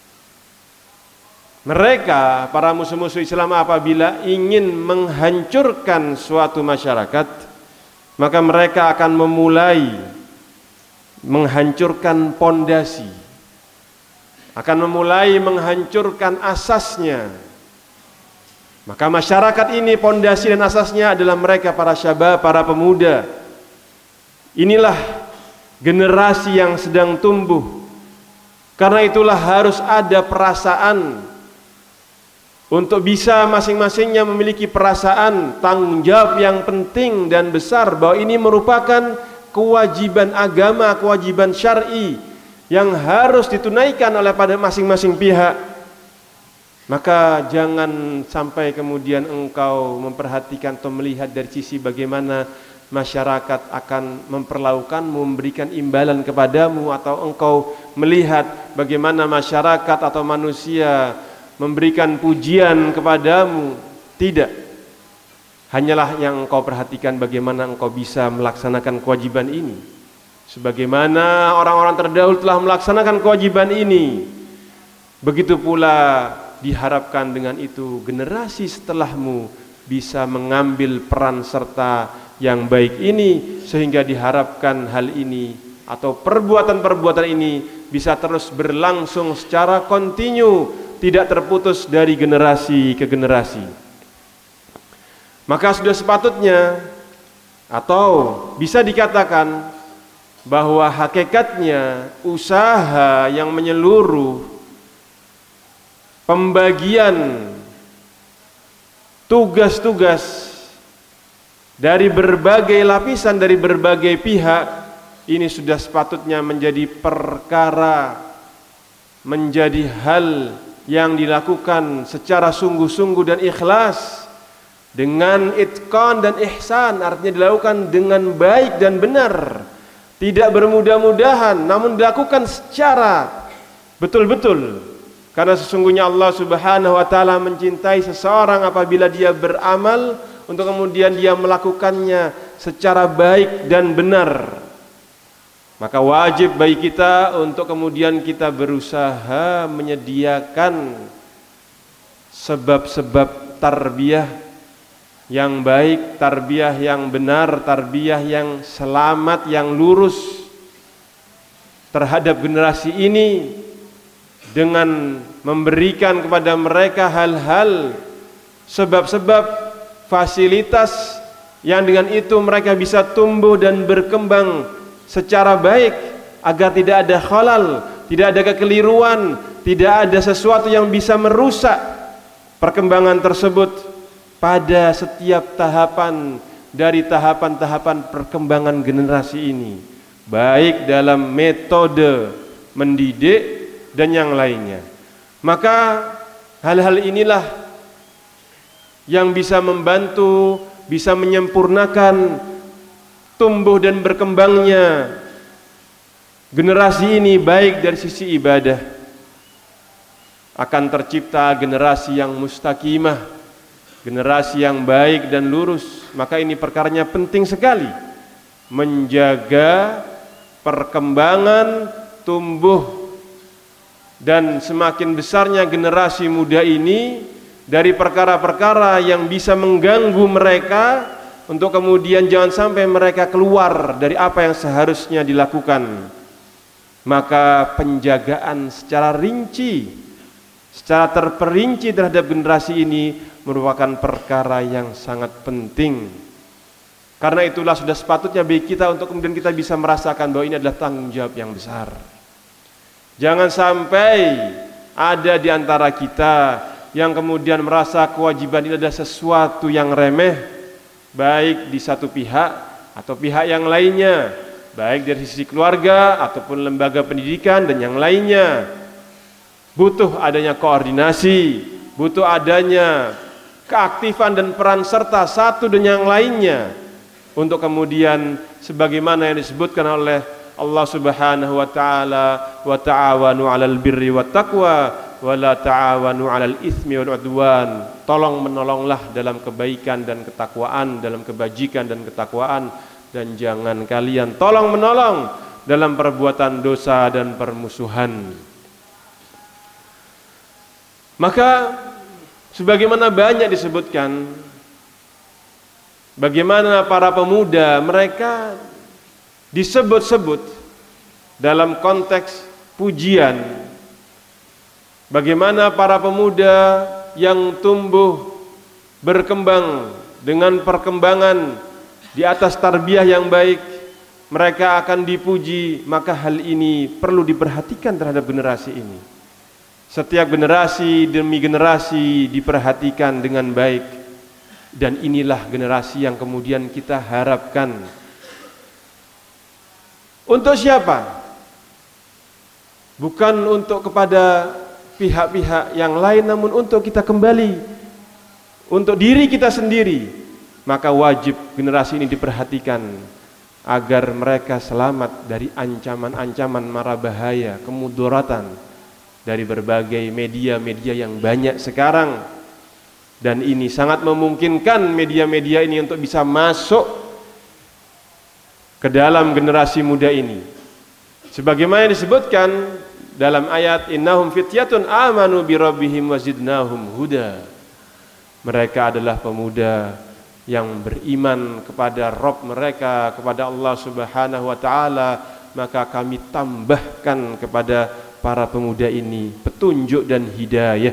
Mereka, para musuh-musuh Islam, apabila ingin menghancurkan suatu masyarakat, maka mereka akan memulai menghancurkan pondasi, akan memulai menghancurkan asasnya. Maka masyarakat ini pondasi dan asasnya adalah mereka, para syabab, para pemuda. Inilah generasi yang sedang tumbuh. Karena itulah harus ada perasaan, untuk bisa masing-masingnya memiliki perasaan tanggung jawab yang penting dan besar, bahwa ini merupakan kewajiban agama, kewajiban syar'i yang harus ditunaikan oleh pada masing-masing pihak. Maka jangan sampai kemudian engkau memperhatikan atau melihat dari sisi bagaimana masyarakat akan memperlakukanmu, memberikan imbalan kepadamu, atau engkau melihat bagaimana masyarakat atau manusia memberikan pujian kepadamu. Tidak. Hanyalah yang engkau perhatikan bagaimana engkau bisa melaksanakan kewajiban ini, sebagaimana orang-orang terdahulu telah melaksanakan kewajiban ini. Begitu pula diharapkan dengan itu generasi setelahmu bisa mengambil peran serta yang baik ini, sehingga diharapkan hal ini atau perbuatan-perbuatan ini bisa terus berlangsung secara kontinu, tidak terputus dari generasi ke generasi. Maka sudah sepatutnya, atau bisa dikatakan bahwa hakikatnya usaha yang menyeluruh, pembagian tugas-tugas dari berbagai lapisan, dari berbagai pihak, ini sudah sepatutnya menjadi perkara, menjadi hal yang dilakukan secara sungguh-sungguh dan ikhlas, dengan itqan dan ihsan, artinya dilakukan dengan baik dan benar, tidak bermudah-mudahan, namun dilakukan secara betul-betul. Karena sesungguhnya Allah Subhanahu wa taala mencintai seseorang apabila dia beramal untuk kemudian dia melakukannya secara baik dan benar. Maka wajib bagi kita untuk kemudian kita berusaha menyediakan sebab-sebab tarbiyah yang baik, tarbiyah yang benar, tarbiyah yang selamat, yang lurus, terhadap generasi ini dengan memberikan kepada mereka hal-hal, sebab-sebab, fasilitas yang dengan itu mereka bisa tumbuh dan berkembang secara baik, agar tidak ada khalal, tidak ada kekeliruan, tidak ada sesuatu yang bisa merusak perkembangan tersebut pada setiap tahapan dari tahapan-tahapan perkembangan generasi ini, baik dalam metode mendidik dan yang lainnya. Maka hal-hal inilah yang bisa membantu, bisa menyempurnakan tumbuh dan berkembangnya generasi ini, baik dari sisi ibadah. Akan tercipta generasi yang mustaqimah, generasi yang baik dan lurus. Maka ini perkaranya penting sekali, menjaga perkembangan, tumbuh dan semakin besarnya generasi muda ini dari perkara-perkara yang bisa mengganggu mereka, untuk kemudian jangan sampai mereka keluar dari apa yang seharusnya dilakukan. Maka penjagaan secara rinci, secara terperinci terhadap generasi ini merupakan perkara yang sangat penting. Karena itulah sudah sepatutnya bagi kita untuk kemudian kita bisa merasakan bahwa ini adalah tanggung jawab yang besar. Jangan sampai ada di antara kita yang kemudian merasa kewajiban ini adalah sesuatu yang remeh, baik di satu pihak atau pihak yang lainnya, baik dari sisi keluarga ataupun lembaga pendidikan dan yang lainnya. Butuh adanya koordinasi, butuh adanya keaktifan dan peran serta satu dan yang lainnya, untuk kemudian sebagaimana yang disebutkan oleh Allah Subhanahu wa taala, wa ta'awanu 'alal birri wat taqwa wa la ta'awanu 'alal itsmi wal 'udwan. Tolong menolonglah dalam kebaikan dan ketakwaan, dalam kebajikan dan ketakwaan, dan jangan kalian tolong menolong dalam perbuatan dosa dan permusuhan. Maka sebagaimana banyak disebutkan, bagaimana para pemuda mereka disebut-sebut dalam konteks pujian, bagaimana para pemuda yang tumbuh berkembang dengan perkembangan di atas tarbiyah yang baik, mereka akan dipuji. Maka hal ini perlu diperhatikan terhadap generasi ini. Setiap generasi demi generasi diperhatikan dengan baik, dan inilah generasi yang kemudian kita harapkan. Untuk siapa? Bukan untuk kepada pihak-pihak yang lain, namun untuk kita kembali, untuk diri kita sendiri. Maka wajib generasi ini diperhatikan agar mereka selamat dari ancaman-ancaman mara bahaya, kemudaratan dari berbagai media-media yang banyak sekarang. Dan ini sangat memungkinkan media-media ini untuk bisa masuk ke dalam generasi muda ini. Sebagaimana disebutkan dalam ayat, innahum fityatun amanu bi rabbihim wazidnahum huda. Mereka adalah pemuda yang beriman kepada Rabb mereka, kepada Allah Subhanahu wa taala, maka kami tambahkan kepada para pemuda ini petunjuk dan hidayah.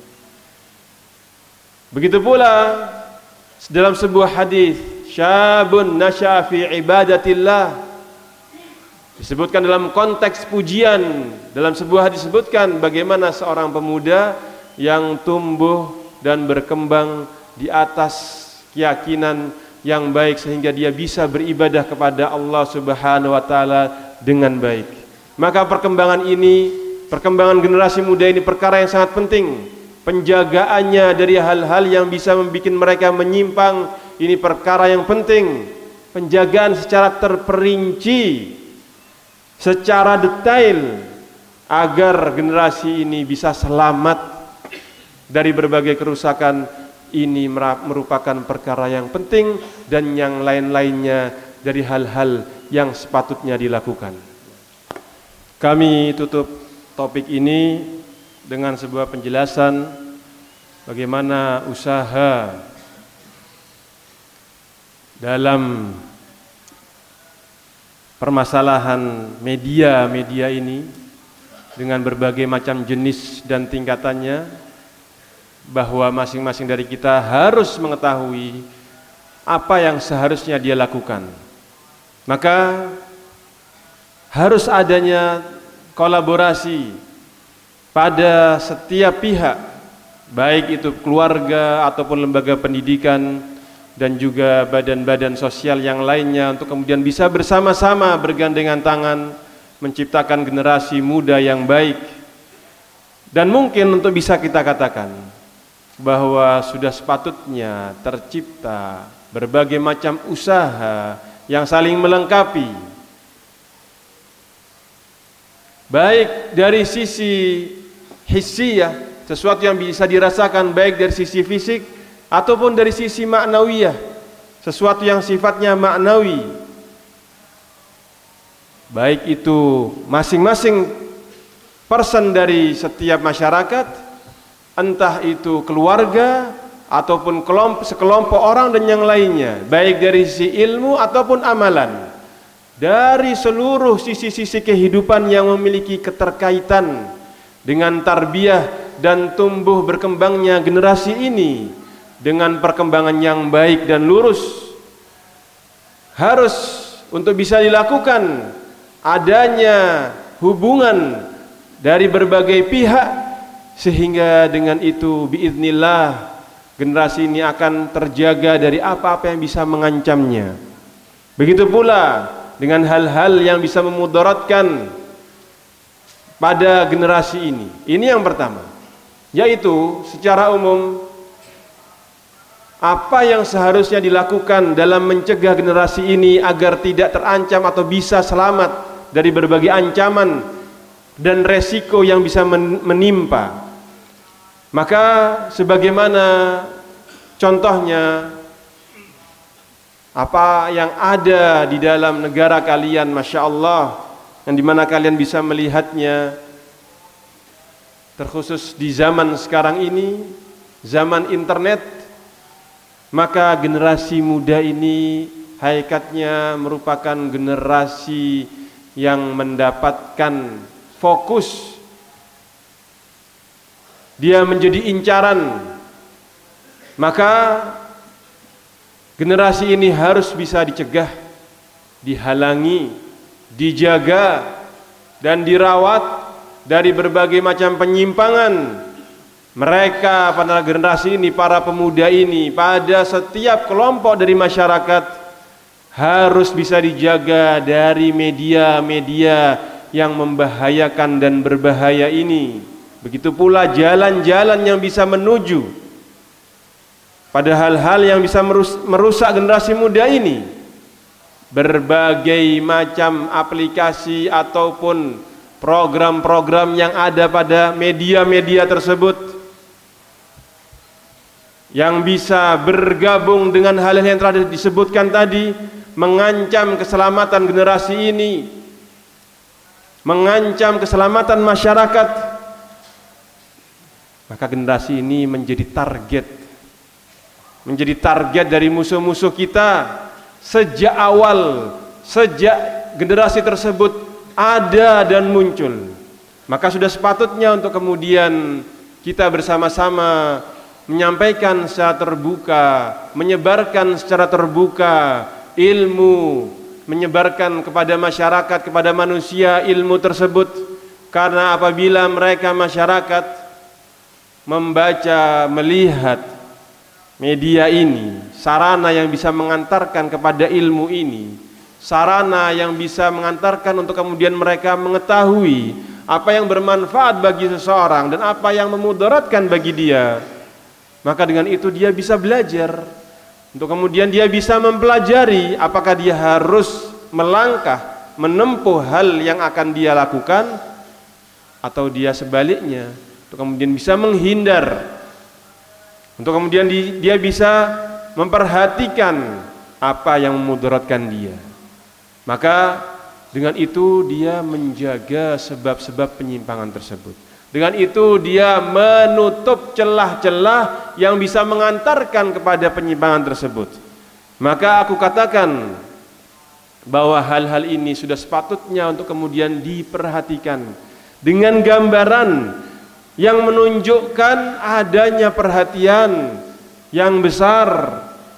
Begitu pula dalam sebuah hadis, syabun nasya fi ibadatillah, disebutkan dalam konteks pujian. Dalam sebuah hadis disebutkan bagaimana seorang pemuda yang tumbuh dan berkembang di atas keyakinan yang baik sehingga dia bisa beribadah kepada Allah Subhanahu wa taala dengan baik. Maka perkembangan ini, perkembangan generasi muda ini perkara yang sangat penting. Penjagaannya dari hal-hal yang bisa membuat mereka menyimpang, ini perkara yang penting. Penjagaan secara terperinci, secara detail, agar generasi ini bisa selamat dari berbagai kerusakan. Ini merupakan perkara yang penting, dan yang lain-lainnya dari hal-hal yang sepatutnya dilakukan. Kami tutup topik ini dengan sebuah penjelasan bagaimana usaha dalam permasalahan media ini dengan berbagai macam jenis dan tingkatannya, bahwa masing-masing dari kita harus mengetahui apa yang seharusnya dia lakukan. Maka harus adanya kolaborasi pada setiap pihak, baik itu keluarga ataupun lembaga pendidikan dan juga badan-badan sosial yang lainnya, untuk kemudian bisa bersama-sama bergandengan tangan menciptakan generasi muda yang baik. Dan mungkin untuk bisa kita katakan bahwa sudah sepatutnya tercipta berbagai macam usaha yang saling melengkapi, baik dari sisi hissiyah, sesuatu yang bisa dirasakan baik dari sisi fisik ataupun dari sisi maknawiyah, sesuatu yang sifatnya maknawi, baik itu masing-masing person dari setiap masyarakat, entah itu keluarga ataupun sekelompok orang dan yang lainnya, baik dari sisi ilmu ataupun amalan, dari seluruh sisi-sisi kehidupan yang memiliki keterkaitan dengan tarbiyah dan tumbuh berkembangnya generasi ini dengan perkembangan yang baik dan lurus. Harus untuk bisa dilakukan adanya hubungan dari berbagai pihak, sehingga dengan itu biiznillah generasi ini akan terjaga dari apa-apa yang bisa mengancamnya. Begitu pula dengan hal-hal yang bisa memudaratkan pada generasi ini. Ini yang pertama, yaitu secara umum apa yang seharusnya dilakukan dalam mencegah generasi ini agar tidak terancam atau bisa selamat dari berbagai ancaman dan resiko yang bisa menimpa. Maka sebagaimana contohnya apa yang ada di dalam negara kalian, Masya Allah, yang dimana kalian bisa melihatnya, terkhusus di zaman sekarang ini, zaman internet, maka generasi muda ini hakikatnya merupakan generasi yang mendapatkan fokus, dia menjadi incaran. Maka generasi ini harus bisa dicegah, dihalangi, dijaga dan dirawat dari berbagai macam penyimpangan. Mereka pada generasi ini, para pemuda ini, pada setiap kelompok dari masyarakat harus bisa dijaga dari media-media yang membahayakan dan berbahaya ini. Begitu pula jalan-jalan yang bisa menuju pada hal-hal yang bisa merusak generasi muda ini. Berbagai macam aplikasi ataupun program-program yang ada pada media-media tersebut yang bisa bergabung dengan hal-hal yang telah disebutkan tadi, mengancam keselamatan generasi ini, mengancam keselamatan masyarakat. Maka generasi ini menjadi target dari musuh-musuh kita sejak awal, sejak generasi tersebut ada dan muncul. Maka sudah sepatutnya untuk kemudian kita bersama-sama menyampaikan secara terbuka, menyebarkan secara terbuka ilmu, menyebarkan kepada masyarakat, kepada manusia ilmu tersebut. Karena apabila mereka masyarakat membaca, melihat media ini, sarana yang bisa mengantarkan kepada ilmu ini, sarana yang bisa mengantarkan untuk kemudian mereka mengetahui apa yang bermanfaat bagi seseorang dan apa yang memudaratkan bagi dia, maka dengan itu dia bisa belajar, untuk kemudian dia bisa mempelajari apakah dia harus melangkah menempuh hal yang akan dia lakukan, atau dia sebaliknya untuk kemudian bisa menghindar, untuk kemudian dia bisa memperhatikan apa yang memudaratkan dia. Maka dengan itu dia menjaga sebab-sebab penyimpangan tersebut. Dengan itu dia menutup celah-celah yang bisa mengantarkan kepada penyimpangan tersebut. Maka aku katakan, bahwa hal-hal ini sudah sepatutnya untuk kemudian diperhatikan dengan gambaran yang menunjukkan adanya perhatian yang besar,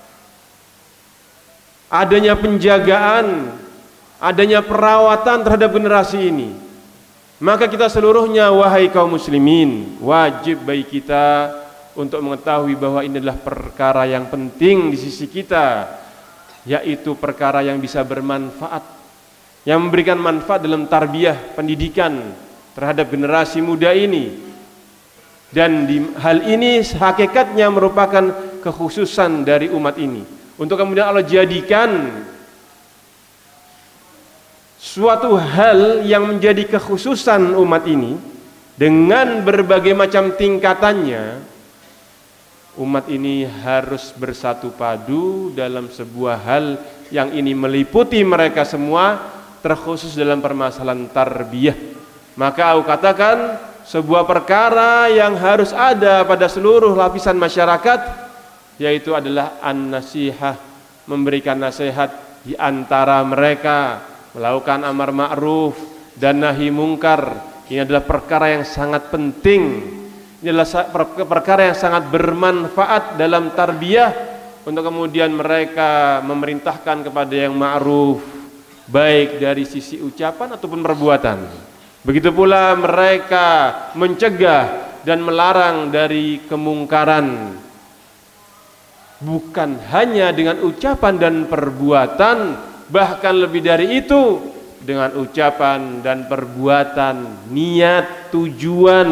adanya penjagaan, adanya perawatan terhadap generasi ini. Maka kita seluruhnya, wahai kaum muslimin, wajib bagi kita untuk mengetahui bahwa ini adalah perkara yang penting di sisi kita, yaitu perkara yang bisa bermanfaat, yang memberikan manfaat dalam tarbiyah pendidikan terhadap generasi muda ini. Dan hal ini hakikatnya merupakan kekhususan dari umat ini, untuk kemudian Allah jadikan suatu hal yang menjadi kekhususan umat ini dengan berbagai macam tingkatannya. Umat ini harus bersatu padu dalam sebuah hal yang ini meliputi mereka semua, terkhusus dalam permasalahan tarbiyah. Maka aku katakan sebuah perkara yang harus ada pada seluruh lapisan masyarakat, yaitu adalah an-nasihah, memberikan nasihat di antara mereka, melakukan amar ma'ruf dan nahi mungkar. Ini adalah perkara yang sangat penting. Ini adalah perkara yang sangat bermanfaat dalam tarbiyah, untuk kemudian mereka memerintahkan kepada yang ma'ruf, baik dari sisi ucapan ataupun perbuatan. Begitu pula mereka mencegah dan melarang dari kemungkaran, bukan hanya dengan ucapan dan perbuatan, bahkan lebih dari itu, dengan ucapan dan perbuatan, niat, tujuan,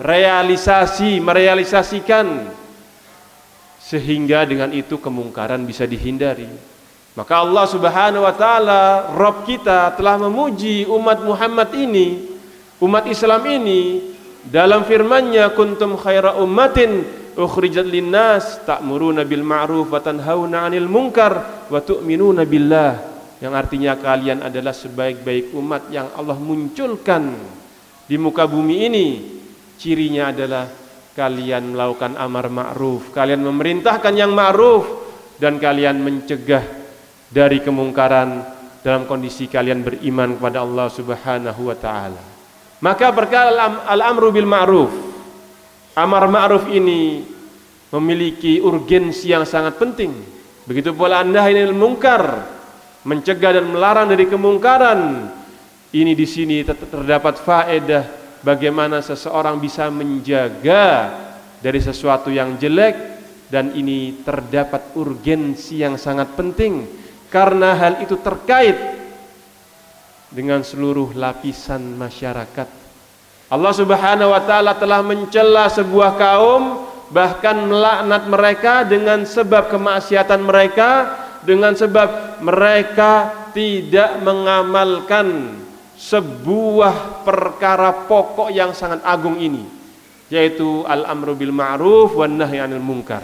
merealisasikan, sehingga dengan itu kemungkaran bisa dihindari. Maka Allah Subhanahu wa taala, Rabb kita, telah memuji umat Muhammad ini, umat Islam ini, dalam firman-Nya, kuntum khaira ummatin ukhrijat linnas ta'muruna bil ma'ruf wa tanhauna 'anil munkar wa tu'minuna billah, yang artinya kalian adalah sebaik-baik umat yang Allah munculkan di muka bumi ini. Cirinya adalah kalian melakukan amar ma'ruf, kalian memerintahkan yang ma'ruf, dan kalian mencegah dari kemungkaran dalam kondisi kalian beriman kepada Allah Subhanahu wa taala. Maka perkara al-amru bil ma'ruf, amar ma'ruf ini memiliki urgensi yang sangat penting. Begitu pula nahi anil munkar, mencegah dan melarang dari kemungkaran. Ini di sini terdapat faedah bagaimana seseorang bisa menjaga dari sesuatu yang jelek, dan ini terdapat urgensi yang sangat penting karena hal itu terkait dengan seluruh lapisan masyarakat. Allah Subhanahu wa taala telah mencela sebuah kaum, bahkan melaknat mereka dengan sebab kemaksiatan mereka, dengan sebab mereka tidak mengamalkan sebuah perkara pokok yang sangat agung ini, yaitu al-amru bil ma'ruf wan nahyi 'anil munkar.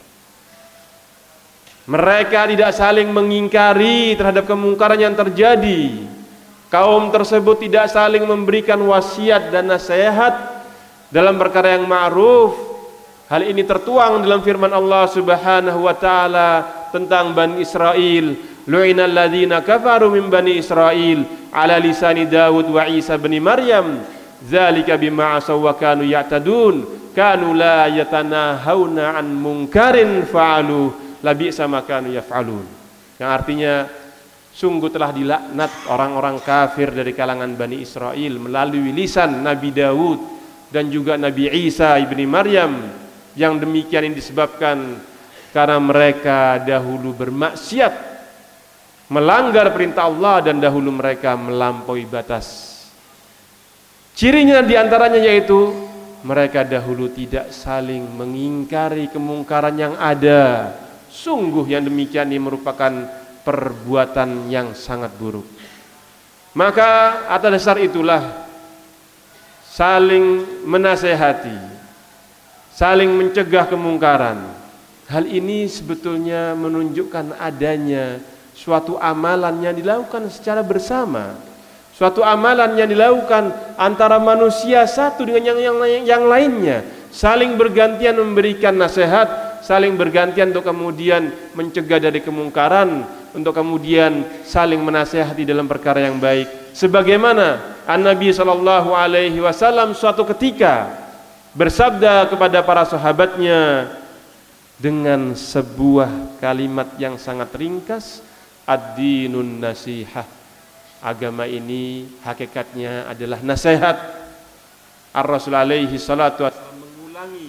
Mereka tidak saling mengingkari terhadap kemungkaran yang terjadi. Kaum tersebut tidak saling memberikan wasiat dan nasihat dalam perkara yang ma'ruf. Hal ini tertuang dalam firman Allah Subhanahu wa taala tentang Bani Israel, lu'inal ladzina kafaru min Bani Israel ala lisani Daud wa Isa bin Maryam, dzalika bima asaw wa kanu ya'tadun, kanu la yatanahawna an munkarin fa'alu labi'sa ma kanu yaf'alun. Yang artinya, sungguh telah dilaknat orang-orang kafir dari kalangan Bani Israel melalui lisan Nabi Daud dan juga Nabi Isa ibni Maryam. Yang demikian ini disebabkan karena mereka dahulu bermaksiat, melanggar perintah Allah, dan dahulu mereka melampaui batas. Cirinya diantaranya yaitu mereka dahulu tidak saling mengingkari kemungkaran yang ada. Sungguh yang demikian ini merupakan perbuatan yang sangat buruk. Maka atas dasar itulah saling menasehati, saling mencegah kemungkaran. Hal ini sebetulnya menunjukkan adanya suatu amalan yang dilakukan secara bersama, suatu amalan yang dilakukan antara manusia satu dengan yang lainnya, saling bergantian memberikan nasihat, saling bergantian untuk kemudian mencegah dari kemungkaran, untuk kemudian saling menasihati dalam perkara yang baik. Sebagaimana An-Nabi SAW suatu ketika bersabda kepada para sahabatnya dengan sebuah kalimat yang sangat ringkas, ad-dinun nasihah. Agama ini hakikatnya adalah nasihat. Ar-Rasul alaihi salatu wasallam mengulangi.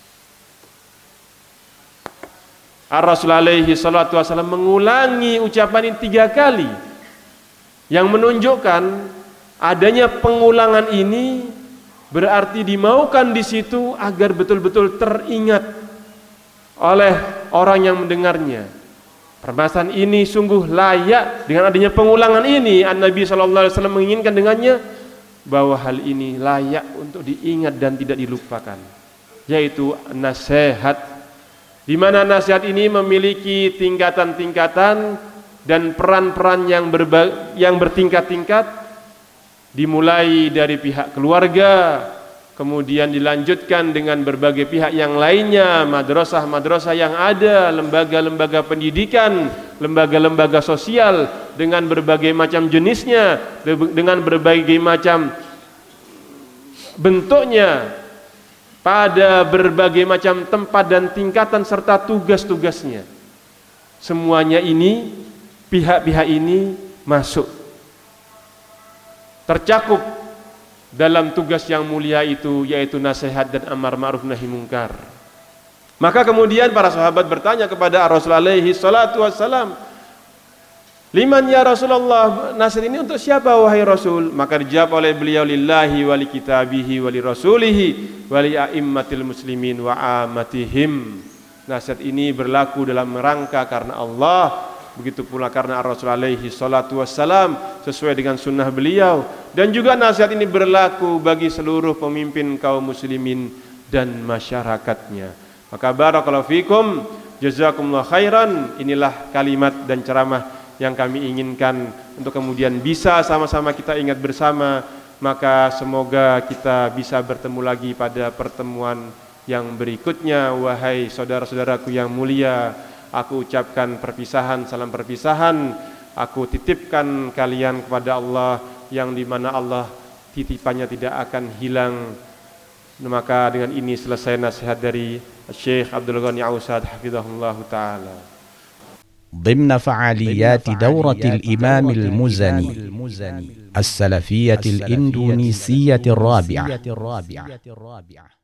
Ar-Rasul alaihi salatu wasallam mengulangi ucapan ini 3 kali, yang menunjukkan adanya pengulangan ini berarti dimaukan di situ agar betul-betul teringat oleh orang yang mendengarnya. Permasalahan ini sungguh layak dengan adanya pengulangan ini. An-Nabi SAW menginginkan dengannya bahwa hal ini layak untuk diingat dan tidak dilupakan, yaitu nasihat, di mana nasihat ini memiliki tingkatan-tingkatan dan peran-peran yang bertingkat-tingkat, dimulai dari pihak keluarga, kemudian dilanjutkan dengan berbagai pihak yang lainnya, madrasah-madrasah yang ada, lembaga-lembaga pendidikan, lembaga-lembaga sosial dengan berbagai macam jenisnya, dengan berbagai macam bentuknya, pada berbagai macam tempat dan tingkatan serta tugas-tugasnya. Semuanya ini, pihak-pihak ini masuk, tercakup dalam tugas yang mulia itu, yaitu nasihat dan amar ma'ruf nahi mungkar. Maka kemudian para sahabat bertanya kepada Rasul alaihi salatu wassalam, liman ya Rasulullah, nasihat ini untuk siapa wahai Rasul? Maka dijawab oleh beliau, lillahi wa li kitabihi wa li rasulihi wa li a'immatil muslimin wa amatihim. Nasihat ini berlaku dalam rangka karena Allah, begitu pula karena Rasul alaihi salatu wassalam, sesuai dengan sunnah beliau, dan juga nasihat ini berlaku bagi seluruh pemimpin kaum muslimin dan masyarakatnya. Maka barakallahu fikum, jazakumullah khairan. Inilah kalimat dan ceramah yang kami inginkan untuk kemudian bisa sama-sama kita ingat bersama. Maka semoga kita bisa bertemu lagi pada pertemuan yang berikutnya. Wahai saudara-saudaraku yang mulia, aku ucapkan perpisahan, salam perpisahan. Aku titipkan kalian kepada Allah, yang dimana Allah titipannya tidak akan hilang. Maka dengan ini selesai nasihat dari Syekh Abdul Ghani Ausad hafizahullah ta'ala. ضمن فعاليات دورة الإمام المزني السلفية الإندونيسية الرابعة